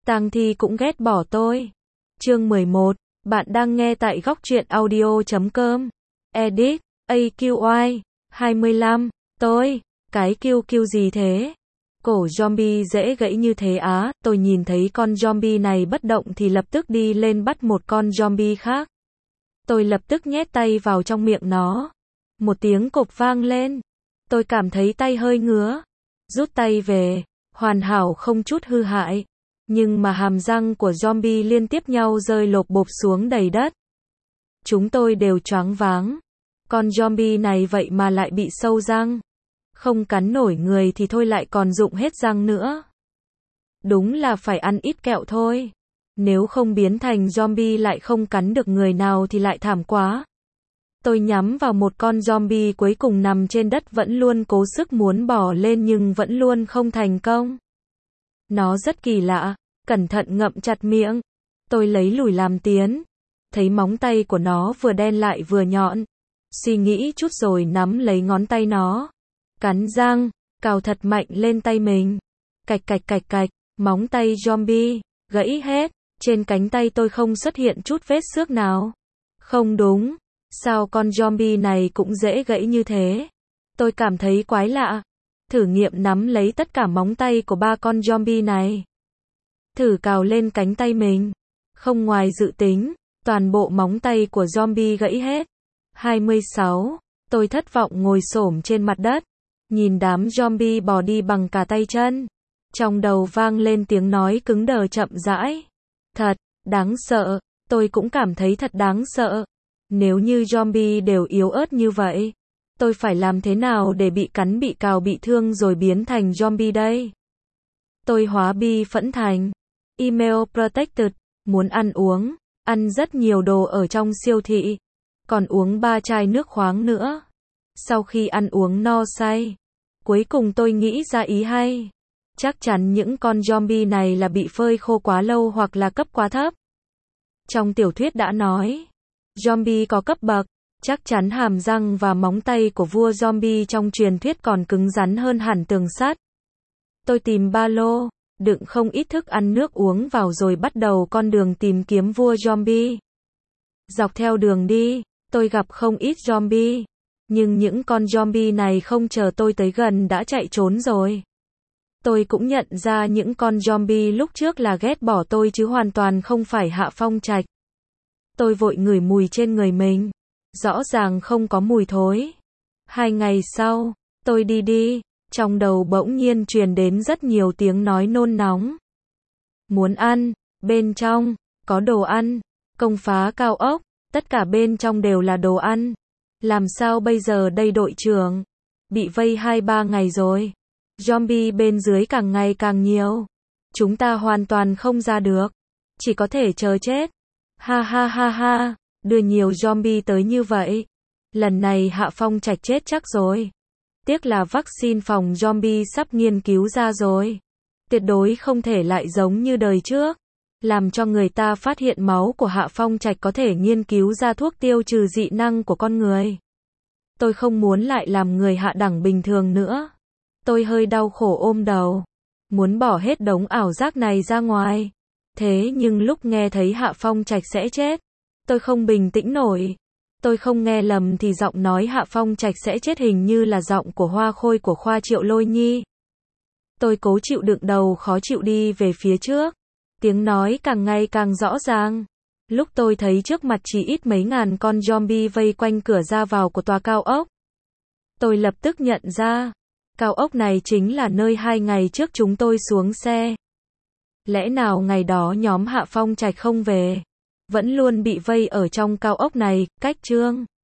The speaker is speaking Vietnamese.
Tang Thi cũng ghét bỏ tôi. Chương 11, bạn đang nghe tại góc truyện audio.com. Edit, AQY, 25, cái QQ gì thế? Cổ zombie dễ gãy như thế á, tôi nhìn thấy con zombie này bất động thì lập tức đi lên bắt một con zombie khác. Tôi lập tức nhét tay vào trong miệng nó. Một tiếng cộp vang lên. Tôi cảm thấy tay hơi ngứa. Rút tay về, hoàn hảo không chút hư hại. Nhưng mà hàm răng của zombie liên tiếp nhau rơi lộp bộp xuống đầy đất. Chúng tôi đều choáng váng. Con zombie này vậy mà lại bị sâu răng. Không cắn nổi người thì thôi lại còn rụng hết răng nữa. Đúng là phải ăn ít kẹo thôi. Nếu không biến thành zombie lại không cắn được người nào thì lại thảm quá. Tôi nhắm vào một con zombie cuối cùng nằm trên đất vẫn luôn cố sức muốn bò lên nhưng vẫn luôn không thành công. Nó rất kỳ lạ, cẩn thận ngậm chặt miệng. Tôi lấy lùi làm tiến. Thấy móng tay của nó vừa đen lại vừa nhọn. Suy nghĩ chút rồi nắm lấy ngón tay nó. Cắn răng, cào thật mạnh lên tay mình. Cạch cạch cạch cạch, móng tay zombie, gãy hết. Trên cánh tay tôi không xuất hiện chút vết xước nào. Không đúng, sao con zombie này cũng dễ gãy như thế? Tôi cảm thấy quái lạ. Thử nghiệm nắm lấy tất cả móng tay của ba con zombie này. Thử cào lên cánh tay mình. Không ngoài dự tính, toàn bộ móng tay của zombie gãy hết. 26. Tôi thất vọng ngồi xổm trên mặt đất. Nhìn đám zombie bò đi bằng cả tay chân. Trong đầu vang lên tiếng nói cứng đờ chậm rãi. Thật, đáng sợ. Tôi cũng cảm thấy thật đáng sợ. Nếu như zombie đều yếu ớt như vậy, tôi phải làm thế nào để bị cắn bị cào bị thương rồi biến thành zombie đây? Tôi hóa bi phẫn thành email protected, muốn ăn uống, ăn rất nhiều đồ ở trong siêu thị, còn uống 3 chai nước khoáng nữa. Sau khi ăn uống no say, cuối cùng tôi nghĩ ra ý hay. Chắc chắn những con zombie này là bị phơi khô quá lâu hoặc là cấp quá thấp. Trong tiểu thuyết đã nói, zombie có cấp bậc, chắc chắn hàm răng và móng tay của vua zombie trong truyền thuyết còn cứng rắn hơn hẳn tường sắt. Tôi tìm ba lô, đựng không ít thức ăn nước uống vào rồi bắt đầu con đường tìm kiếm vua zombie. Dọc theo đường đi, tôi gặp không ít zombie, nhưng những con zombie này không chờ tôi tới gần đã chạy trốn rồi. Tôi cũng nhận ra những con zombie lúc trước là ghét bỏ tôi chứ hoàn toàn không phải Hạ Phong Trạch. Tôi vội ngửi mùi trên người mình. Rõ ràng không có mùi thối. 2 ngày sau, tôi đi, trong đầu bỗng nhiên truyền đến rất nhiều tiếng nói nôn nóng. Muốn ăn, bên trong, có đồ ăn, công phá cao ốc, tất cả bên trong đều là đồ ăn. Làm sao bây giờ đây đội trưởng? Bị vây 2-3 ngày rồi. Zombie bên dưới càng ngày càng nhiều. Chúng ta hoàn toàn không ra được. Chỉ có thể chờ chết. Ha ha ha ha, đưa nhiều zombie tới như vậy. Lần này Hạ Phong Trạch chết chắc rồi. Tiếc là vaccine phòng zombie sắp nghiên cứu ra rồi. Tuyệt đối không thể lại giống như đời trước. Làm cho người ta phát hiện máu của Hạ Phong Trạch có thể nghiên cứu ra thuốc tiêu trừ dị năng của con người. Tôi không muốn lại làm người hạ đẳng bình thường nữa. Tôi hơi đau khổ ôm đầu. Muốn bỏ hết đống ảo giác này ra ngoài. Thế nhưng lúc nghe thấy Hạ Phong Trạch sẽ chết, tôi không bình tĩnh nổi. Tôi không nghe lầm thì giọng nói Hạ Phong Trạch sẽ chết hình như là giọng của Hoa Khôi của khoa Triệu Lôi Nhi. Tôi cố chịu đựng đầu khó chịu đi về phía trước. Tiếng nói càng ngày càng rõ ràng. Lúc tôi thấy trước mặt chỉ ít mấy ngàn con zombie vây quanh cửa ra vào của tòa cao ốc. Tôi lập tức nhận ra, cao ốc này chính là nơi 2 ngày trước chúng tôi xuống xe. Lẽ nào ngày đó nhóm Hạ Phong Trạch không về, vẫn luôn bị vây ở trong cao ốc này, cách chương